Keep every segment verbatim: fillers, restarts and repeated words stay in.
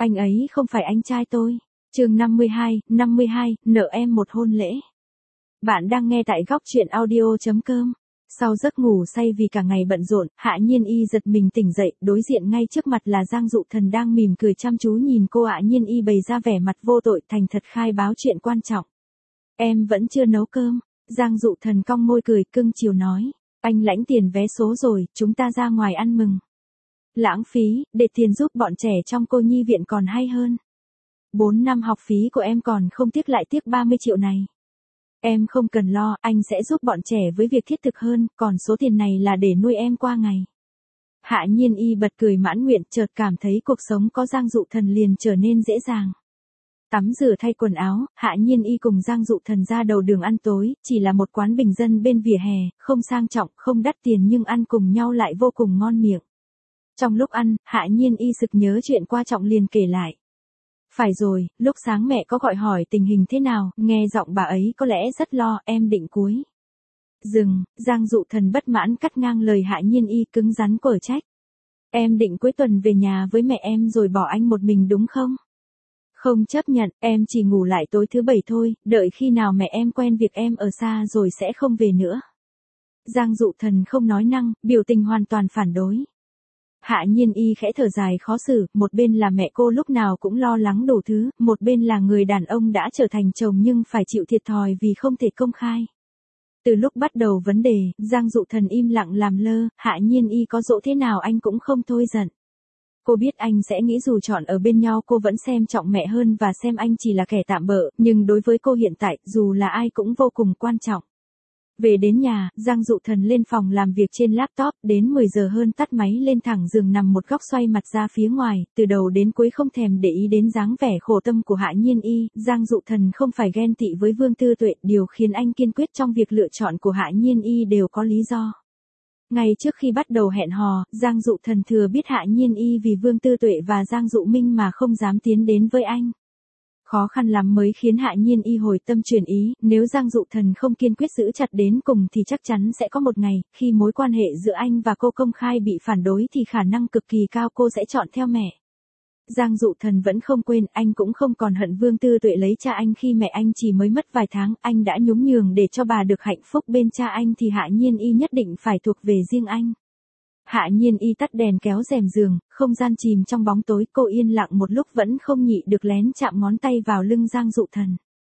Anh ấy không phải anh trai tôi. Chương năm mươi hai, năm mươi hai, nợ em một hôn lễ. Bạn đang nghe tại góc truyện audio chấm com. Sau giấc ngủ say vì cả ngày bận rộn, Hạ Nhiên Y giật mình tỉnh dậy, đối diện ngay trước mặt là Giang Dụ Thần đang mỉm cười chăm chú nhìn cô. Hạ Nhiên Y bày ra vẻ mặt vô tội thành thật khai báo chuyện quan trọng. Em vẫn chưa nấu cơm. Giang Dụ Thần cong môi cười cưng chiều nói. Anh lãnh tiền vé số rồi, chúng ta ra ngoài ăn mừng. Lãng phí, để tiền giúp bọn trẻ trong cô nhi viện còn hay hơn. Bốn năm học phí của em còn không tiếc lại tiếc ba mươi triệu này. Em không cần lo, anh sẽ giúp bọn trẻ với việc thiết thực hơn, còn số tiền này là để nuôi em qua ngày. Hạ Nhiên Y bật cười mãn nguyện, chợt cảm thấy cuộc sống có Giang Dụ Thần liền trở nên dễ dàng. Tắm rửa thay quần áo, Hạ Nhiên Y cùng Giang Dụ Thần ra đầu đường ăn tối, chỉ là một quán bình dân bên vỉa hè, không sang trọng, không đắt tiền nhưng ăn cùng nhau lại vô cùng ngon miệng. Trong lúc ăn, Hạ Nhiên Y sực nhớ chuyện quan trọng liền kể lại. Phải rồi, lúc sáng mẹ có gọi hỏi tình hình thế nào, nghe giọng bà ấy có lẽ rất lo, em định cuối. Dừng, Giang Dụ Thần bất mãn cắt ngang lời Hạ Nhiên Y cứng rắn quở trách. Em định cuối tuần về nhà với mẹ em rồi bỏ anh một mình đúng không? Không chấp nhận, em chỉ ngủ lại tối thứ bảy thôi, đợi khi nào mẹ em quen việc em ở xa rồi sẽ không về nữa. Giang Dụ Thần không nói năng, biểu tình hoàn toàn phản đối. Hạ Nhiên Y khẽ thở dài khó xử, một bên là mẹ cô lúc nào cũng lo lắng đủ thứ, một bên là người đàn ông đã trở thành chồng nhưng phải chịu thiệt thòi vì không thể công khai. Từ lúc bắt đầu vấn đề, Giang Dụ Thần im lặng làm lơ, Hạ Nhiên Y có dỗ thế nào anh cũng không thôi giận. Cô biết anh sẽ nghĩ dù chọn ở bên nhau cô vẫn xem trọng mẹ hơn và xem anh chỉ là kẻ tạm bợ, nhưng đối với cô hiện tại, dù là ai cũng vô cùng quan trọng. Về đến nhà, Giang Dụ Thần lên phòng làm việc trên laptop, đến mười giờ hơn tắt máy lên thẳng giường nằm một góc xoay mặt ra phía ngoài, từ đầu đến cuối không thèm để ý đến dáng vẻ khổ tâm của Hạ Nhiên Y. Giang Dụ Thần không phải ghen tị với Vương Tư Tuệ, điều khiến anh kiên quyết trong việc lựa chọn của Hạ Nhiên Y đều có lý do. Ngay trước khi bắt đầu hẹn hò, Giang Dụ Thần thừa biết Hạ Nhiên Y vì Vương Tư Tuệ và Giang Dụ Minh mà không dám tiến đến với anh. Khó khăn lắm mới khiến Hạ Nhiên Y hồi tâm chuyển ý, nếu Giang Dụ Thần không kiên quyết giữ chặt đến cùng thì chắc chắn sẽ có một ngày, khi mối quan hệ giữa anh và cô công khai bị phản đối thì khả năng cực kỳ cao cô sẽ chọn theo mẹ. Giang Dụ Thần vẫn không quên, anh cũng không còn hận Vương Tư Tuệ lấy cha anh khi mẹ anh chỉ mới mất vài tháng, anh đã nhún nhường để cho bà được hạnh phúc bên cha anh thì Hạ Nhiên Y nhất định phải thuộc về riêng anh. Hạ Nhiên Y tắt đèn kéo rèm giường, không gian chìm trong bóng tối, cô yên lặng một lúc vẫn không nhịn được lén chạm ngón tay vào lưng Giang Dụ Thần.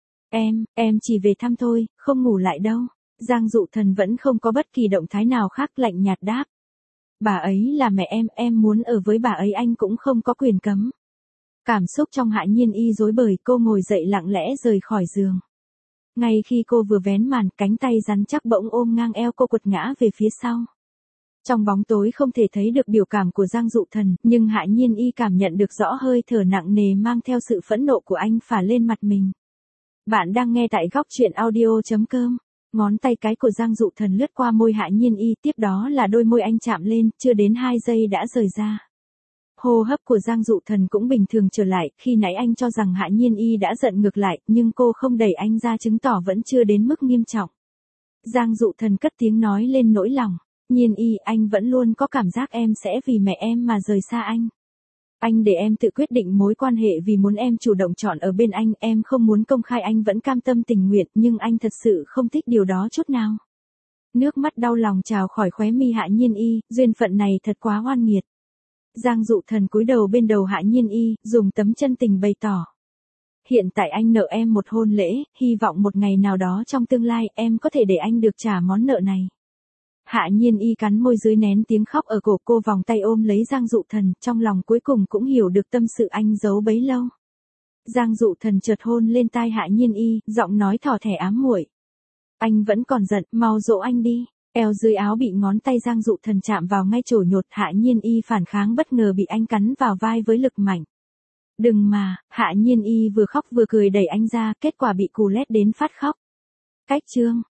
Em, em chỉ về thăm thôi, không ngủ lại đâu. Giang Dụ Thần vẫn không có bất kỳ động thái nào khác, lạnh nhạt đáp. Bà ấy là mẹ em, em muốn ở với bà ấy anh cũng không có quyền cấm. Cảm xúc trong Hạ Nhiên Y rối bời, cô ngồi dậy lặng lẽ rời khỏi giường. Ngay khi cô vừa vén màn, cánh tay rắn chắc bỗng ôm ngang eo cô quật ngã về phía sau. Trong bóng tối không thể thấy được biểu cảm của Giang Dụ Thần, nhưng Hạ Nhiên Y cảm nhận được rõ hơi thở nặng nề mang theo sự phẫn nộ của anh phả lên mặt mình. Bạn đang nghe tại góc truyện audio chấm com. Ngón tay cái của Giang Dụ Thần lướt qua môi Hạ Nhiên Y, tiếp đó là đôi môi anh chạm lên, chưa đến hai giây đã rời ra. Hô hấp của Giang Dụ Thần cũng bình thường trở lại, khi nãy anh cho rằng Hạ Nhiên Y đã giận ngược lại, nhưng cô không đẩy anh ra chứng tỏ vẫn chưa đến mức nghiêm trọng. Giang Dụ Thần cất tiếng nói lên nỗi lòng. Nhiên Y, anh vẫn luôn có cảm giác em sẽ vì mẹ em mà rời xa anh. Anh để em tự quyết định mối quan hệ vì muốn em chủ động chọn ở bên anh, em không muốn công khai anh vẫn cam tâm tình nguyện, nhưng anh thật sự không thích điều đó chút nào. Nước mắt đau lòng trào khỏi khóe mi Hạ Nhiên Y, duyên phận này thật quá oan nghiệt. Giang Dụ Thần cúi đầu bên đầu Hạ Nhiên Y, dùng tấm chân tình bày tỏ. Hiện tại anh nợ em một hôn lễ, hy vọng một ngày nào đó trong tương lai em có thể để anh được trả món nợ này. Hạ Nhiên Y cắn môi dưới nén tiếng khóc ở cổ, cô vòng tay ôm lấy Giang Dụ Thần, trong lòng cuối cùng cũng hiểu được tâm sự anh giấu bấy lâu. Giang Dụ Thần chợt hôn lên tai Hạ Nhiên Y, giọng nói thỏ thẻ ám muội. Anh vẫn còn giận, mau dỗ anh đi. Eo dưới áo bị ngón tay Giang Dụ Thần chạm vào ngay chổi nhột, Hạ Nhiên Y phản kháng bất ngờ bị anh cắn vào vai với lực mạnh. Đừng mà, Hạ Nhiên Y vừa khóc vừa cười đẩy anh ra, kết quả bị cù lét đến phát khóc. Cách chương